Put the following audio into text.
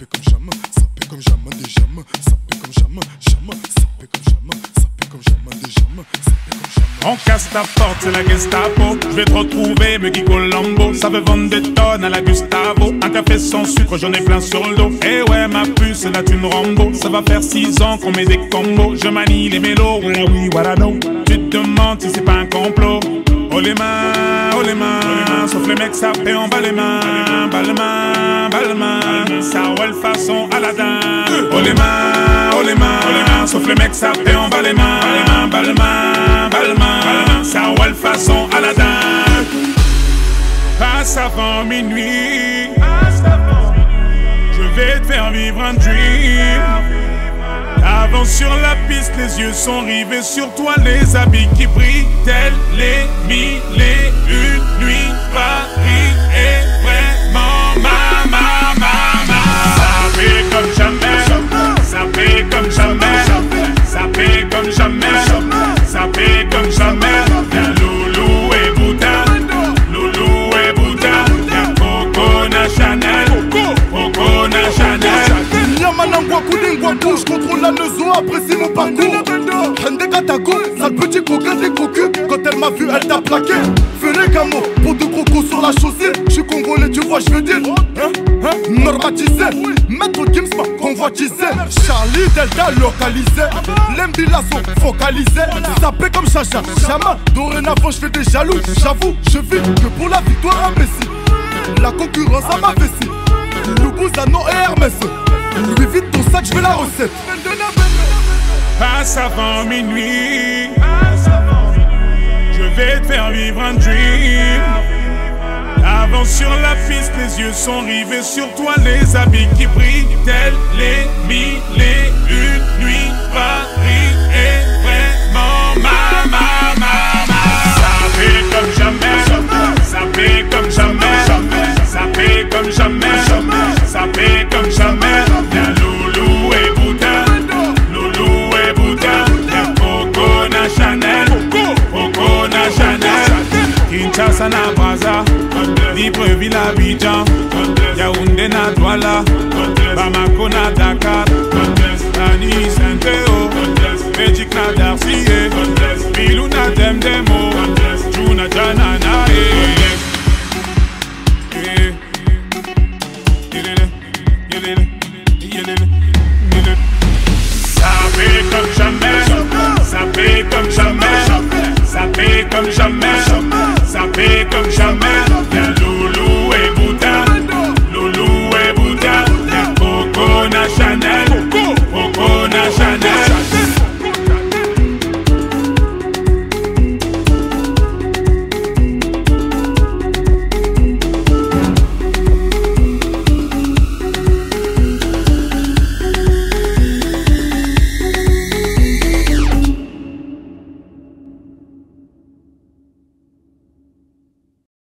paie comme jamais, ça paie comme jamais des jamais, ça paie comme jamais, jamais, ça paie comme jamais, ça paie comme jamais des jamais, ça paie comme jamais. On casse ta porte, c'est la Gestapo. Je vais te retrouver, me Guy Colombo. Ça veut vendre des tonnes à la Gustavo. Un café sans sucre, j'en ai plein sur le dos. Eh ouais, ma puce, là tu me Rambo. Ça va faire 6 ans qu'on met des combos. Je manie les mélos, voilà oui, voilà non. Tu te demandes si c'est pas un complot. Oh les mains, sauf les mecs ça fait en bas les mains. Balmain, ça roule façon Aladdin. Oh les mains, sauf les mecs ça fait en bas les mains. Balmain, ça roule façon Aladdin. Passe avant minuit, je vais te faire vivre un dream. Avance sur la piste, les yeux sont rivés sur toi, les habits qui brillent, tels les 1001 nuits. Paris est vraiment ma. Ça fait comme jamais, ça fait comme jamais, ça fait comme jamais, ça fait comme jamais. Y'a Loulou et Bouddha, y'a Coco Chanel. Yamanangwa Koudingwa bouge, contrôle la neuzo, apprécie mon parcours. Hende Katako, sale petit coquin des cocus. Quand elle m'a vu, elle t'a plaqué. Fais les camos, pour de crocos sur la chaussée. J'suis congolais, tu vois, j'veux dire normatisé, maître Gims m'a convoitisé. Charlie Delta localisé, l'embilasso focalisé. Sapé comme Chacha, jamais. Dorénavant j'fais des jaloux, j'avoue, je vis que pour la victoire imbécile. La concurrence à ma vessie. Loubouzanon et Hermès. Lui vite ton sac, je veux la recette. Passe avant minuit, je vais te faire vivre un dream. Avance sur la piste, les yeux sont rivés sur toi, les habits qui brillent, tels les 1001 nuits. Paris est vraiment ma. Ça fait comme jamais, ça fait comme jamais, ça fait comme jamais, ça fait comme jamais. Y'a Loulou et Bouddha, y'a Coco Chanel. Kinshasa na Braza, Libreville Abidjan, Yaoundé na Douala, Bamako na Dakar, Nani Saint-Théo, Magic na Darcy, Bilou na Demdemo, Juna Jana na Ça fait comme jamais, ça fait comme jamais, ça fait comme jamais, ça fait comme jamais.